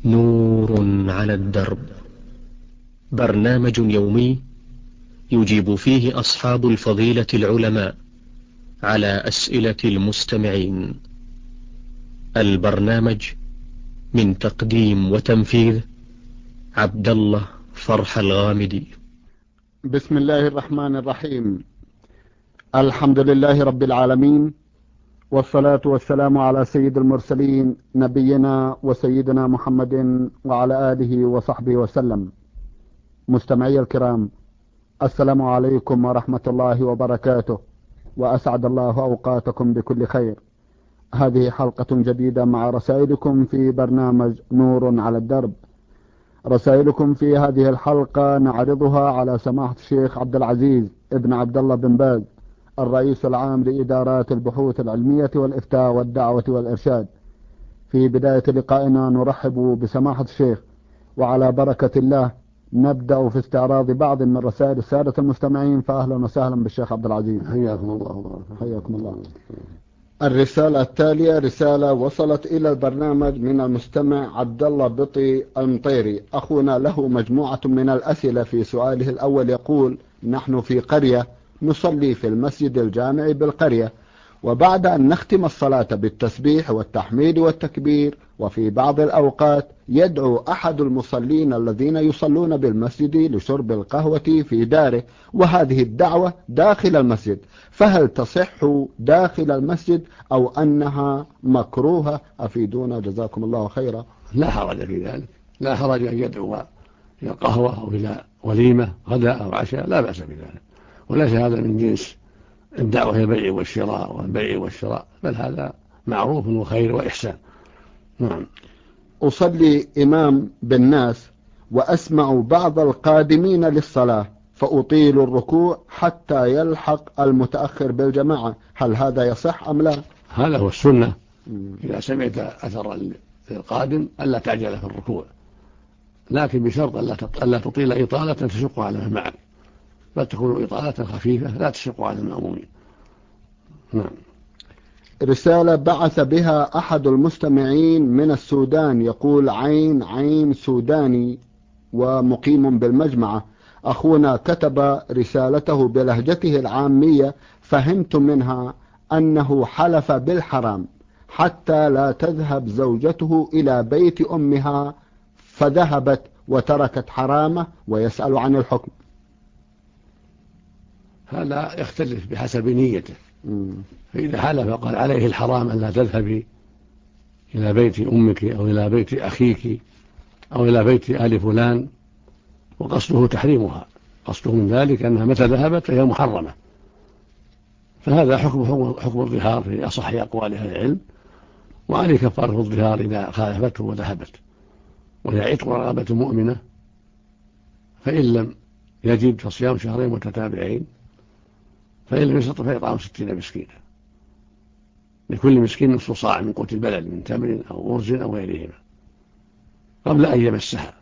نور على الدرب، برنامج يومي يجيب فيه أصحاب الفضيلة العلماء على أسئلة المستمعين. البرنامج من تقديم وتنفيذ عبد الله فرح الغامدي. بسم الله الرحمن الرحيم. الحمد لله رب العالمين، والصلاة والسلام على سيد المرسلين نبينا وسيدنا محمد وعلى آله وصحبه وسلم. مستمعي الكرام، السلام عليكم ورحمة الله وبركاته، وأسعد الله أوقاتكم بكل خير. هذه حلقة جديدة مع رسائلكم في برنامج نور على الدرب. رسائلكم في هذه الحلقة نعرضها على سماحة الشيخ عبد العزيز ابن عبد الله بن باز، الرئيس العام لإدارات البحوث العلمية والإفتاء والدعوة والإرشاد. في بداية لقائنا نرحب بسماحة الشيخ، وعلى بركة الله نبدأ في استعراض بعض من رسائل السادة المستمعين. فأهلا وسهلا بالشيخ عبد العزيز. حياكم الله. حياكم الله. الرسالة التالية رسالة وصلت إلى البرنامج من المستمع عبد الله بطي المطيري. أخونا له مجموعة من الأسئلة. في سؤاله الأول يقول: نحن في قرية نصلي في المسجد الجامع بالقرية، وبعد أن نختم الصلاة بالتسبيح والتحميد والتكبير، وفي بعض الأوقات يدعو أحد المصلين الذين يصلون بالمسجد لشرب القهوة في داره، وهذه الدعوة داخل المسجد، فهل تصح داخل المسجد أو أنها مكروهة؟ أفيدونا جزاكم الله خيرا. لا حرج في ذلك، لا حرج أن يدعو إلى قهوة أو إلى وليمة غداء أو عشاء، لا بأس بذلك، وليس هذا من جنس الدعوة إلى البيع والشراء والبيع والشراء، بل هذا معروف وخير وإحسان. نعم. أصلي إمام بالناس وأسمع بعض القادمين للصلاة فأطيل الركوع حتى يلحق المتأخر بالجماعة، هل هذا يصح أم لا؟ هذا هو السنة. إذا سمعت أثر القادم ألا تعجل في الركوع، لكن بشرط ألا تطيل إطالة تشق على من معك، بل تكون إطالة خفيفة لا تشق على المأمومين. نعم. رسالة بعث بها أحد المستمعين من السودان، يقول: عين سوداني ومقيم بالمجمعة. أخونا كتب رسالته بلهجته العامية، فهمت منها أنه حلف بالحرام حتى لا تذهب زوجته إلى بيت أمها، فذهبت وتركت حرامه، ويسأل عن الحكم. هذا يختلف بحسب نيته. فإذا حلف قال عليه الحرام أن لا تذهبي إلى بيت أمك أو إلى بيت أخيك أو إلى بيت آل فلان، وقصده تحريمها، قصده من ذلك أنها متى ذهبت فهي محرمة، فهذا حكم الظهار في أصح أقوال أهل العلم، وعليه كفارة الظهار إذا خالفته وذهبت، وهي عتق رقبة مؤمنة، فإن لم يجد فصيام شهرين متتابعين، فإن لم يستطع فإطعام 60 مسكينا، لكل مسكين نصف صاع من قوت البلد من تمر أو أرز أو غيرهما قبل أن يمسها،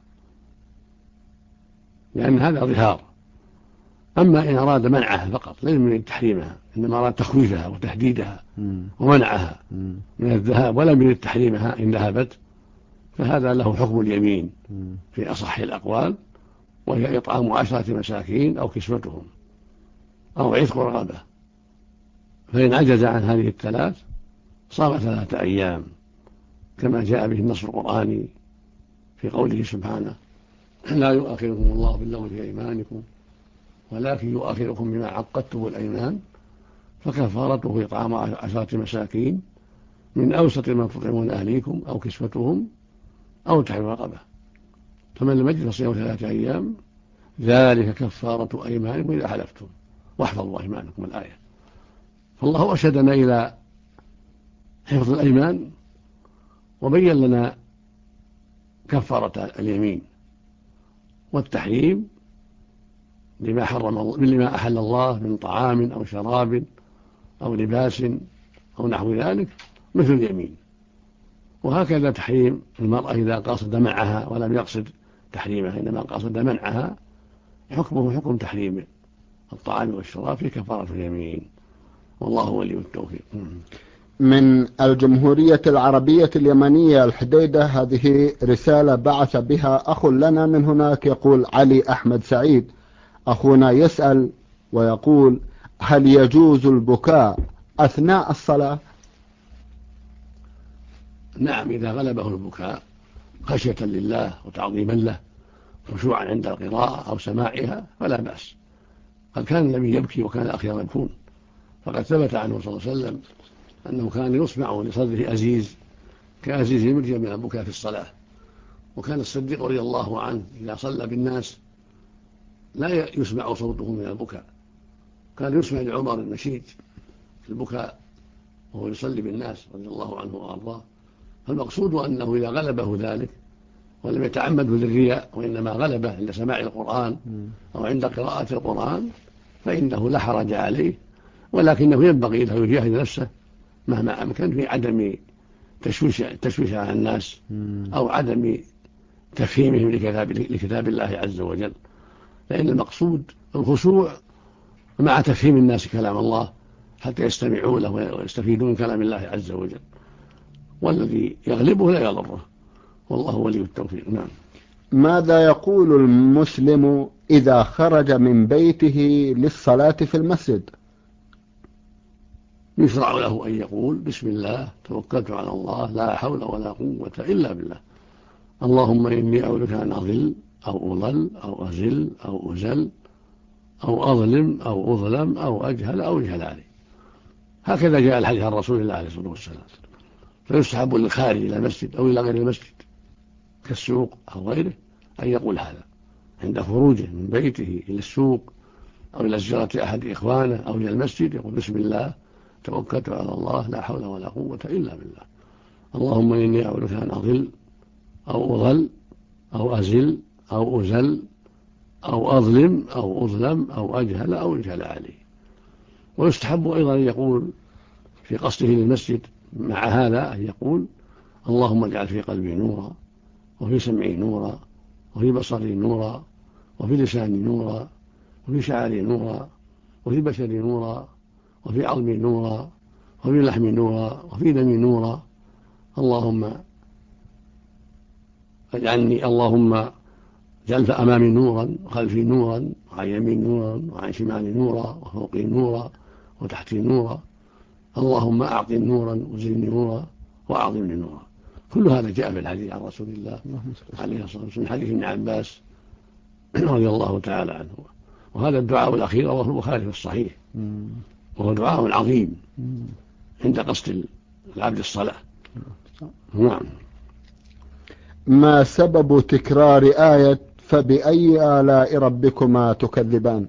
لأن هذا ظهار. أما إن أراد منعها فقط، ليس من تحريمها، إنما أراد تخويفها وتهديدها ومنعها من الذهاب ولم يرد تحريمها إن ذهبت، فهذا له حكم اليمين في أصح الأقوال، وهي إطعام 10 مساكين أو كسوتهم أو عتق رقبة. فإن عجز عن هذه الثلاث صام 3 أيام، كما جاء به النص القرآني في قوله سبحانه: لا يؤاخذكم الله باللغو في أيمانكم ولكن يؤاخذكم بما عقدتم الأيمان، فكفارته إطعام 10 مساكين من أوسط ما تطعمون أهليكم أو كسوتهم أو تحرير رقبة، فمن لم يجد فصيام 3 أيام، ذلك كفارة أيمانكم إذا حلفتم واحفظوا أيمانكم الآية. فالله أرشدنا إلى حفظ الأيمان، وبين لنا كفارة اليمين والتحريم لما أحل الله من طعام أو شراب أو لباس أو نحو ذلك مثل اليمين. وهكذا تحريم المرأة إذا قصد منعها ولم يقصد تحريمها، إنما قصد منعها، حكمه حكم تحريم الطعام والشراب في كفارة اليمين، والله ولي التوفيق. من الجمهورية العربية اليمنية الحديدة، هذه رسالة بعث بها أخ لنا من هناك، يقول علي أحمد سعيد. أخونا يسأل ويقول: هل يجوز البكاء أثناء الصلاة؟ نعم، إذا غلبه البكاء خشية لله وتعظيما له خشوعا عند القراءة أو سماعها فلا بأس. قد كان النبي يبكي وكان الأخيار يبكون، فقد ثبت عنه صلى الله عليه وسلم أنه كان يسمع لصدره أزيز كأزيز المرجل من البكاء في الصلاة. وكان الصديق رضي الله عنه إذا صلى بالناس لا يسمع صوته من البكاء، كان يسمع لعمر النشيد في البكاء وهو يصلي بالناس رضي الله عنه وأرضاه. فالمقصود أنه إذا غلبه ذلك ولم يتعمده للرياء وإنما غلبه عند سماع القرآن أو عند قراءة القرآن فإنه لا حرج عليه، ولكنه ينبغي له يجاهد نفسه مهما أمكن في عدم تشويش على الناس أو عدم تفهيمهم لكتاب الله عز وجل، لأن المقصود الخشوع مع تفهيم الناس كلام الله حتى يستمعوا له ويستفيدون من كلام الله عز وجل، والذي يغلبه لا يضره، والله ولي التوفيق. نعم. ماذا يقول المسلم إذا خرج من بيته للصلاة في المسجد؟ يشرع له أن يقول: بسم الله توكلت على الله لا حول ولا قوة إلا بالله، اللهم إني أعوذ بك أن أضل أو أضل أو أزل أو أزل أو أظلم أو أظلم أو أجهل أو يجهل علي. هكذا جاء الحديث عن رسول الله عليه الصلاة والسلام. فيستحب للخارج إلى المسجد أو إلى غير المسجد كالسوق أو غيره أن يقول هذا عند خروجه من بيته إلى السوق أو إلى زيارة أحد إخوانه أو إلى المسجد، يقول: بسم الله توكلت على الله لا حول ولا قوة إلا بالله، اللهم إني أعوذ بك أن أضل أو أضل أو أزل أو أزل أو أظلم أو أظلم أو أجهل أو يجهل علي. ويستحب أيضا أن يقول في قصده للمسجد مع هذا أن يقول: اللهم اجعل في قلبي نورا وفي سمعي نورا وفي بصري نورا وفي لساني نورا وفي شعري نورا وفي بشري نورا وفي عظمي نورا وفي لحمي نورا وفي دمي نورا، اللهم اجعلني، اللهم اجعل أمامي نورا وخلفي نورا وعن يمين نورا وعن شمالي نورا وفوقي نورا وتحتي نورا، اللهم أعطني نورا وزدني نورا وأعظمني نورا. كل هذا جاء في الحديث عن رسول الله عليه الصلاة والسلام، حديث ابن عباس رضي الله تعالى عنه. وهذا الدعاء الأخير رواه البخاري في الصحيح، وهو دعاء عظيم عند قصد العبد الصلاة. نعم. ما سبب تكرار آية فبأي آلاء ربكما تكذبان؟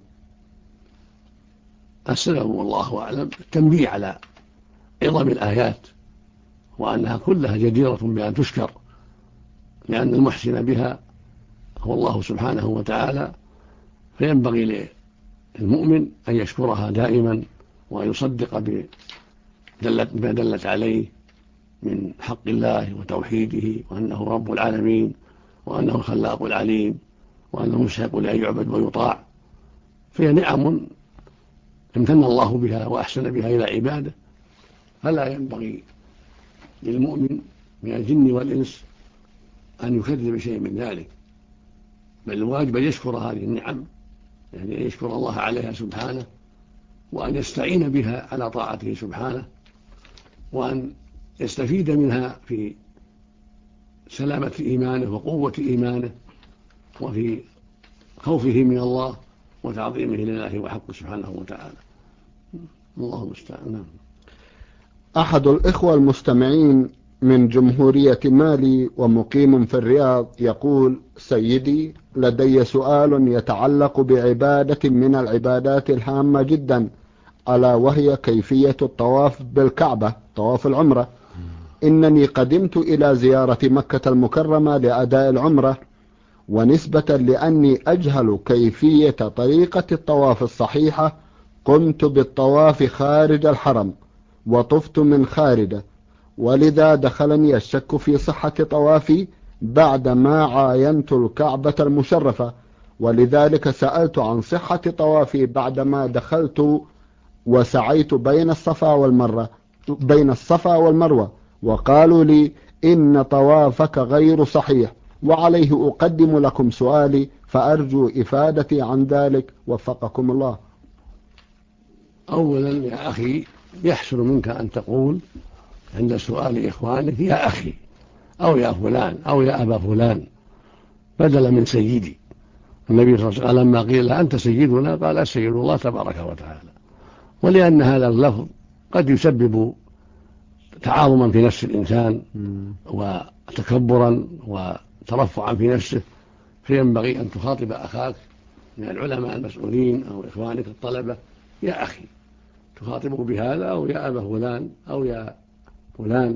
السبب والله أعلم التنبيه على عظم الآيات وأنها كلها جديرة بأن تشكر، لأن المحسن بها هو الله سبحانه وتعالى، فينبغي للمؤمن أن يشكرها دائما وأن يصدق بما دلت عليه من حق الله وتوحيده، وأنه رب العالمين وأنه الخلاق العليم وأنه مستحق لأن يعبد ويطاع. فهي نعم امتن الله بها وأحسن بها إلى عباده، فلا ينبغي للمؤمن من الجن والإنس أن يكذب شيء من ذلك، بل الواجب أن يشكر هذه النعم، يعني أن يشكر الله عليها سبحانه، وأن يستعين بها على طاعته سبحانه، وأن يستفيد منها في سلامة إيمانه وقوة إيمانه وفي خوفه من الله وتعظيمه لله وحقه سبحانه وتعالى. الله المستعان. أحد الإخوة المستمعين من جمهورية مالي ومقيم في الرياض يقول: سيدي، لدي سؤال يتعلق بعبادة من العبادات الهامة جدا، ألا وهي كيفية الطواف بالكعبة، طواف العمرة. إنني قدمت إلى زيارة مكة المكرمة لأداء العمرة، ونسبة لأني أجهل كيفية طريقة الطواف الصحيحة قمت بالطواف خارج الحرم وطفت من خارجه، ولذا دخلني الشك في صحة طوافي بعدما عاينت الكعبة المشرفة، ولذلك سألت عن صحة طوافي بعدما دخلت وسعيت بين الصفا والمروة، بين الصفا والمروة، وقالوا لي إن طوافك غير صحيح، وعليه أقدم لكم سؤالي فأرجو إفادتي عن ذلك وفقكم الله. أولا يا أخي، يحسن منك أن تقول عند سؤال إخوانك يا أخي أو يا فلان أو يا أبا فلان بدلا من سيدي. النبي صلى الله عليه وسلم لما قيل أنت سيدنا قال السيد الله تبارك وتعالى، ولأن هذا اللفظ قد يسبب تعاظما في نفس الإنسان وتكبرا وترفعا في نفسه، فينبغي أن تخاطب أخاك من العلماء المسؤولين أو إخوانك الطلبة يا أخي، تخاطبه بهذا أو يا أبا فلان أو يا فلان.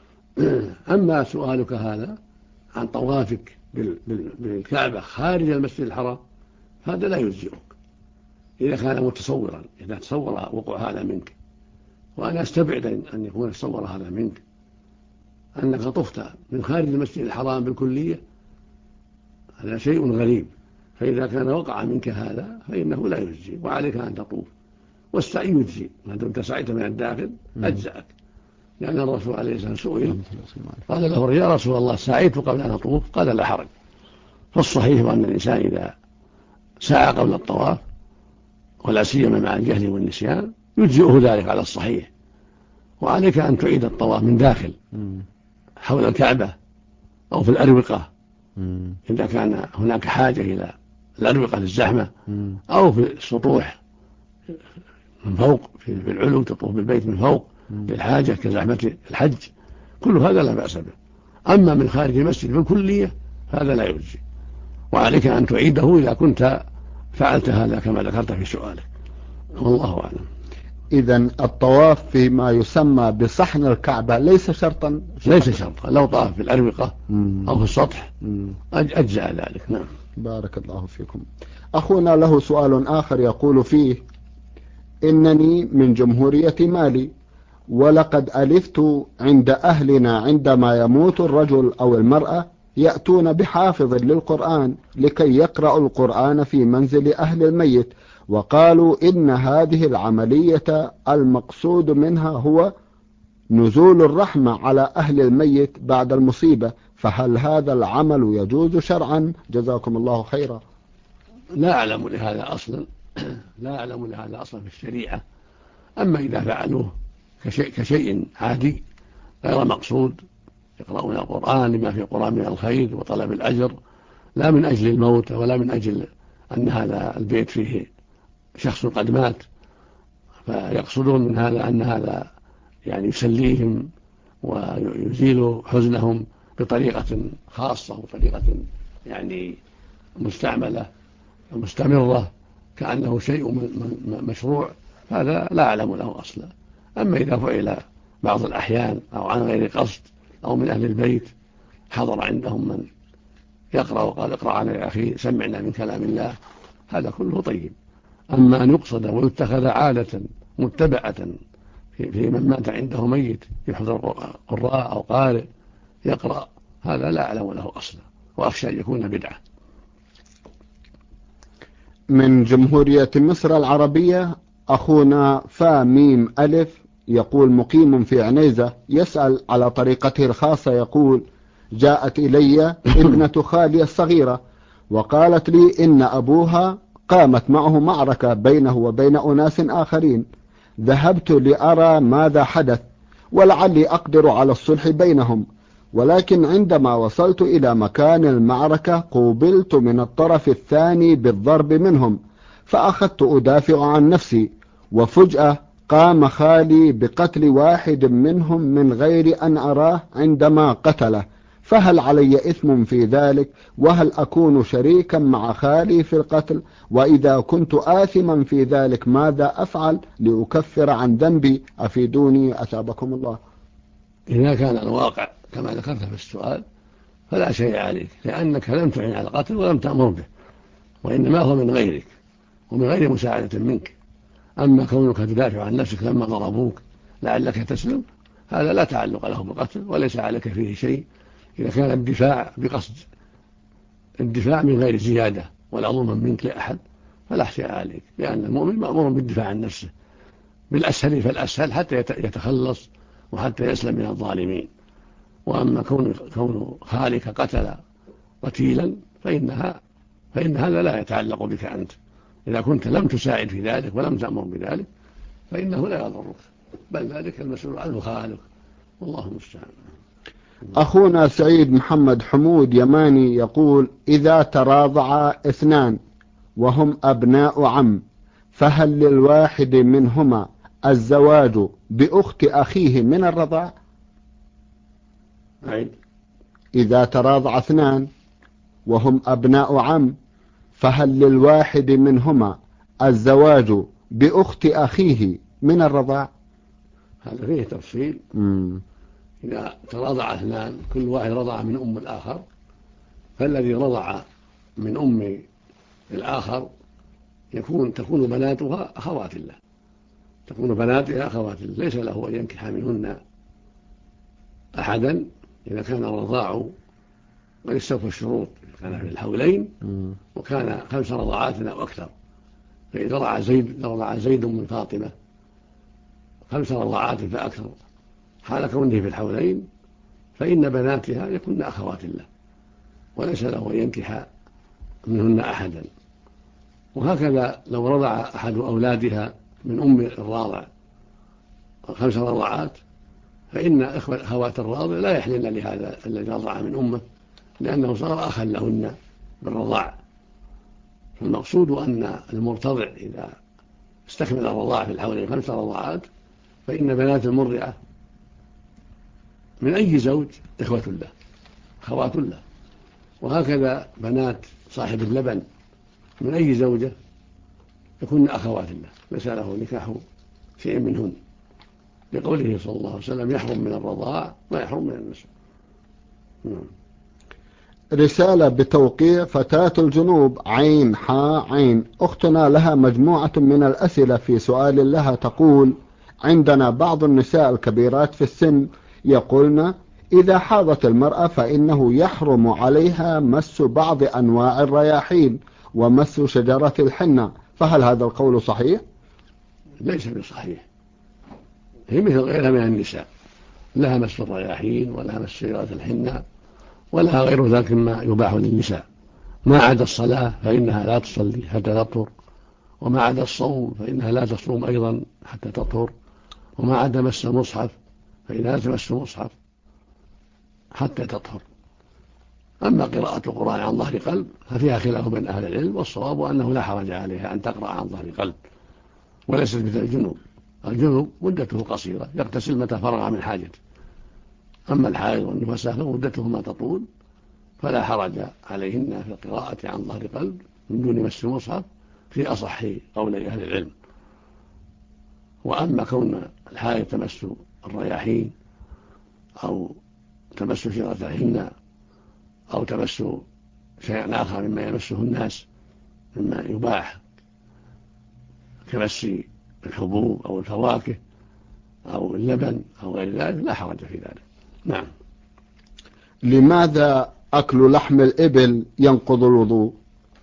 أما سؤالك هذا عن طوافك بالكعبة خارج المسجد الحرام هذا لا يجزئك إذا كان متصورا، إذا تصور وقوع هذا منك، وأنا أستبعد أن يكون تصور هذا منك أنك طفت من خارج المسجد الحرام بالكلية، هذا شيء غريب. فإذا كان وقع منك هذا فإنه لا يجزي، وعليك أن تطوف، والسعي يجزي ما دمت سعيت من الداخل أجزأك، لأن الرسول عليه الصلاة والسلام قال له يا رسول الله سعيت قبل أن أطوف؟ قال لا حرج. فالصحيح أن الإنسان إذا سعى قبل الطواف ولا سيما مع الجهل والنسيان يجزئه ذلك على الصحيح، وعليك أن تعيد الطواف من داخل حول الكعبة أو في الأروقة إذا كان هناك حاجة إلى الأروقة للزحمة، أو في السطوح من فوق في العلو تطوف بالبيت من فوق للحاجة كزحمة الحج، كل هذا لا بأس به. أما من خارج المسجد بالكلية هذا لا يجزي، وعليك أن تعيده إذا كنت فعلت هذا كما ذكرت في سؤالك، والله أعلم. إذن الطواف فيما يسمى بصحن الكعبة ليس شرطا؟ ليس شرطا، لو طاف في الأروقة أو في السطح أجزأ ذلك. نعم. بارك الله فيكم. أخونا له سؤال آخر يقول فيه: إنني من جمهورية مالي، ولقد ألفت عند أهلنا عندما يموت الرجل أو المرأة يأتون بحافظ للقرآن لكي يقرأ القرآن في منزل أهل الميت، وقالوا إن هذه العملية المقصود منها هو نزول الرحمة على أهل الميت بعد المصيبة، فهل هذا العمل يجوز شرعا؟ جزاكم الله خيرا. لا أعلم لهذا أصلا، لا أعلم لهذا أصلا في الشريعة. أما إذا فعلوه كشيء عادي غير مقصود، يقرؤون القرآن لما في القرآن من الخير وطلب الأجر، لا من أجل الموت ولا من أجل أن هذا البيت فيه شخص قد مات، فيقصدون من هذا أن هذا يعني يسليهم ويزيل حزنهم بطريقة خاصة وطريقة يعني مستعملة مستمرة كأنه شيء مشروع، هذا لا أعلم له أصلا. أما إذا فعل بعض الأحيان أو عن غير قصد أو من أهل البيت حضر عندهم من يقرأ وقال اقرأ على يا أخي سمعنا من كلام الله، هذا كله طيب. أما أن يقصد ويتخذ عادة متبعة في من مات عنده ميت يحضر قراء أو قارئ يقرأ، هذا لا أعلم له أصلا، وأخشى أن يكون بدعة. من جمهورية مصر العربية أخونا فاميم ألف يقول مقيم في عنيزة، يسأل على طريقته الخاصة، يقول: جاءت إلي ابنة خالي الصغيرة وقالت لي إن أبوها قامت معه معركة بينه وبين أناس آخرين، ذهبت لأرى ماذا حدث ولعلي أقدر على الصلح بينهم، ولكن عندما وصلت إلى مكان المعركة قوبلت من الطرف الثاني بالضرب منهم، فأخذت أدافع عن نفسي، وفجأة قام خالي بقتل واحد منهم من غير أن أراه عندما قتله، فهل علي إثم في ذلك؟ وهل أكون شريكا مع خالي في القتل؟ وإذا كنت آثما في ذلك ماذا أفعل لأكفر عن ذنبي؟ أفيدوني أثابكم الله. إذا كان الواقع كما ذكرت في السؤال فلا شيء عليك، لأنك لم تعن على القتل ولم تأمر به، وإنما هو من غيرك ومن غير مساعدة منك. أما كونك تدافع عن نفسك لما ضربوك لعلك تسلم، هذا لا تعلق له بالقتل وليس عليك فيه شيء، إذا كان الدفاع بقصد الدفاع من غير زيادة ولا ظلما منك لأحد فلا شيء عليك، لأن المؤمن مأمور بالدفاع عن نفسه بالأسهل فالأسهل حتى يتخلص وحتى يسلم من الظالمين. وأما كون خالك قتل قتيلا فإن هذا لا يتعلق بك أنت. إذا كنت لم تساعد في ذلك ولم تأمر بذلك فإنه لا يضرك، بل ذلك المسؤول عنه خالك، والله المستعان. أخونا سعيد محمد حمود يماني يقول: إذا تراضع اثنان وهم أبناء عم فهل للواحد منهما الزواج بأخت أخيه من الرضاع؟ إذا تراضع اثنان وهم أبناء عم فهل للواحد منهما الزواج بأخت أخيه من الرضاع؟ هذا فيه تفصيل. إذا تراضع اثنان كل واحد رضع من أم الآخر، فالذي رضع من أم الآخر تكون بناتها أخوات له، تكون بناتها أخوات له، ليس له أن ينكح منهن أحدا إذا كان الرضاع قد استوفى الشروط، كان في الحولين وكان 5 رضعات أو أكثر. فإذا رضع زيد من فاطمة 5 رضعات فأكثر حال كونه في الحولين فإن بناتها يكون أخوات له وليس له أن ينكح منهن أحدا. وهكذا لو رضع أحد أولادها من أم الراضع 5 رضعات فإن أخوات الراضع لا يحلن لهذا الذي رضع من أمه، لأنه صار أخا لهن بالرضاع. فالمقصود أن المرتضع إذا استكمل الرضاع في الحولين 5 رضعات فإن بنات المرضعة من أي زوج إخوة له أخوات له، وهكذا بنات صاحب اللبن من أي زوجة يكون أخوات له، ليس له نكاح شيء منهن، لقوله صلى الله عليه وسلم: يحرم من الرضاع ما يحرم من النسب. رسالة بتوقيع فتاة الجنوب عين حاء عين. أختنا لها مجموعة من الأسئلة في سؤال لها، تقول: عندنا بعض النساء الكبيرات في السن يقولن إذا حاضت المرأة فإنه يحرم عليها مس بعض أنواع الرياحين ومس شجرة الحنة، فهل هذا القول صحيح؟ ليس بصحيح. هي مثل غيرها من النساء، لها مس الرياحين ولها مس شجرة الحنة ولها غير ذلك مما يباح للنساء، ما عدا الصلاة فإنها لا تصلي حتى تطهر، وما عدا الصوم فإنها لا تصوم أيضا حتى تطهر، وما عدا مس المصحف فإنها لا تمس المصحف حتى تطهر. أما قراءة القرآن عن ظهر قلب ففيها خلاف بين أهل العلم، والصواب أنه لا حرج عليها أن تقرأ عن ظهر قلب، وليست مثل الجنوب. الجنوب مدته قصيرة يغتسل متى فرغ من حاجته، أما الحائض والنفساء فمدتهما تطول، فلا حرج عليهن في القراءة عن ظهر قلب من دون مس المصحف في أصح قولي أهل العلم. وأما كون الحائض تمس الرياحين أو تمس شجرة الحنة أو تمس شيئا آخر مما يمسه الناس مما يباح كمس الحبوب أو الفواكه أو اللبن أو غير ذلك لا حرج في ذلك. نعم. لماذا أكل لحم الإبل ينقض الوضوء؟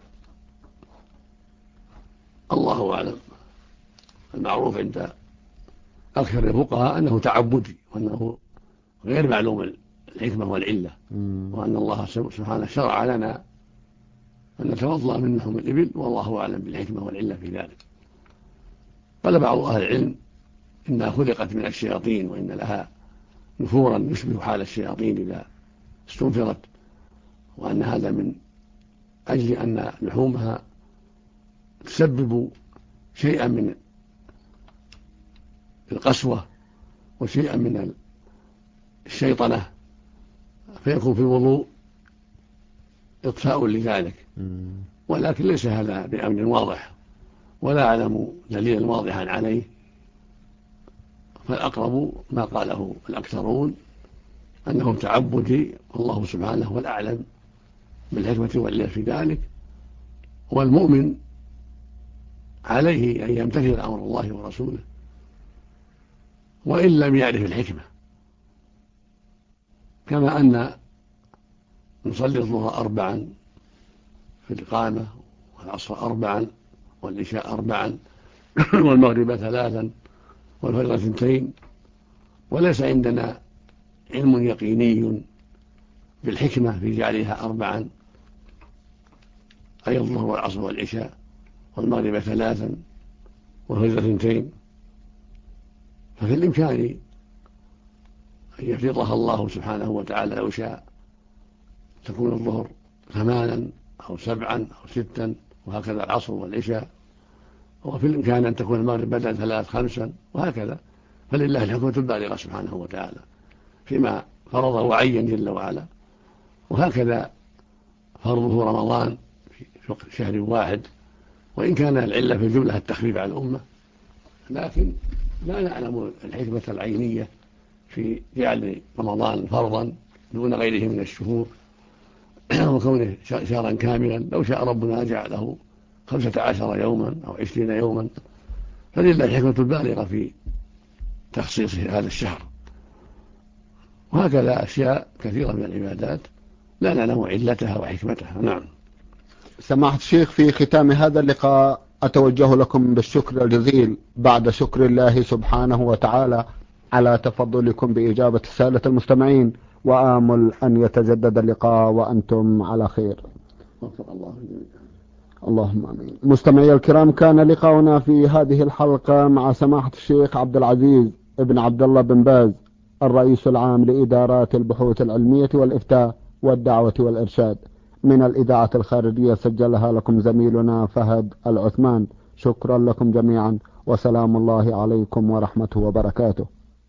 الله أعلم. المعروف عند أكثر الفقهاء أنه تعبدي وأنه غير معلوم الحكمة والعلة، وأن الله سبحانه شرع لنا أن نتوضأ من لحم الإبل، والله أعلم بالحكمة والعلة في ذلك. قال بعض أهل العلم إنها خلقت من الشياطين وإن لها نفورا يشبه حال الشياطين إذا استنفرت، وأن هذا من أجل أن لحومها تسبب شيئا من القسوة وشيئا من الشيطنة، فيكون في الوضوء إطفاء لذلك، ولكن ليس هذا بأمر واضح ولا أعلم دليلا واضحا عليه، فالأقرب ما قاله الأكثرون أنه تعبدي، والله سبحانه هو الأعلم بالحكمة والعلة في ذلك، والمؤمن عليه أن يمتثل أمر الله ورسوله وإن لم يعرف الحكمة، كما أن نصلي الظهر 4 في الإقامة والعصر 4 والعشاء 4 والمغرب 3 والفجر 2، وليس عندنا علم يقيني بالحكمة في جعلها 4، أي الظهر والعصر والعشاء والمغرب 3 والفجر 2. ففي الإمكان أن يفرضها الله سبحانه وتعالى لو شاء، تكون الظهر 8 أو 7 أو 6، وهكذا العصر والعشاء، وفي الإمكان أن تكون المغرب بدل 3 5، وهكذا. فلله الحكمة البالغة سبحانه وتعالى فيما فرضه وعين جل وعلا. وهكذا فرضه رمضان في شهر واحد، وإن كان العلة في الجملة التخفيف على الأمة، لكن لا نعلم الحكمة العينية في جعل رمضان فرضا دون غيره من الشهور وكونه شهرا كاملا. لو شاء ربنا جعله 15 يوما أو 20 يوما، فلله الحكمة البالغة في تخصيص هذا الشهر. وهكذا أشياء كثيرة من العبادات لا نعلم علتها وحكمتها. نعم. سماحة الشيخ، في ختام هذا اللقاء أتوجه لكم بالشكر الجزيل بعد شكر الله سبحانه وتعالى على تفضلكم بإجابة رسالة المستمعين، وآمل أن يتجدد اللقاء وأنتم على خير. اللهم آمين. مستمعي الكرام، كان لقاؤنا في هذه الحلقة مع سماحة الشيخ عبد العزيز ابن عبد الله بن باز، الرئيس العام لإدارات البحوث العلمية والإفتاء والدعوة والإرشاد، من الإذاعة الخارجية، سجلها لكم زميلنا فهد العثمان. شكرا لكم جميعا، وسلام الله عليكم ورحمته وبركاته.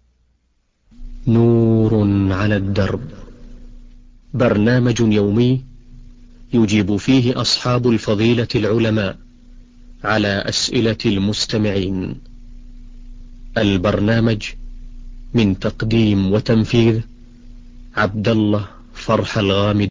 نور على الدرب، برنامج يومي يجيب فيه أصحاب الفضيلة العلماء على أسئلة المستمعين. البرنامج من تقديم وتنفيذ عبد الله فرح الغامدي.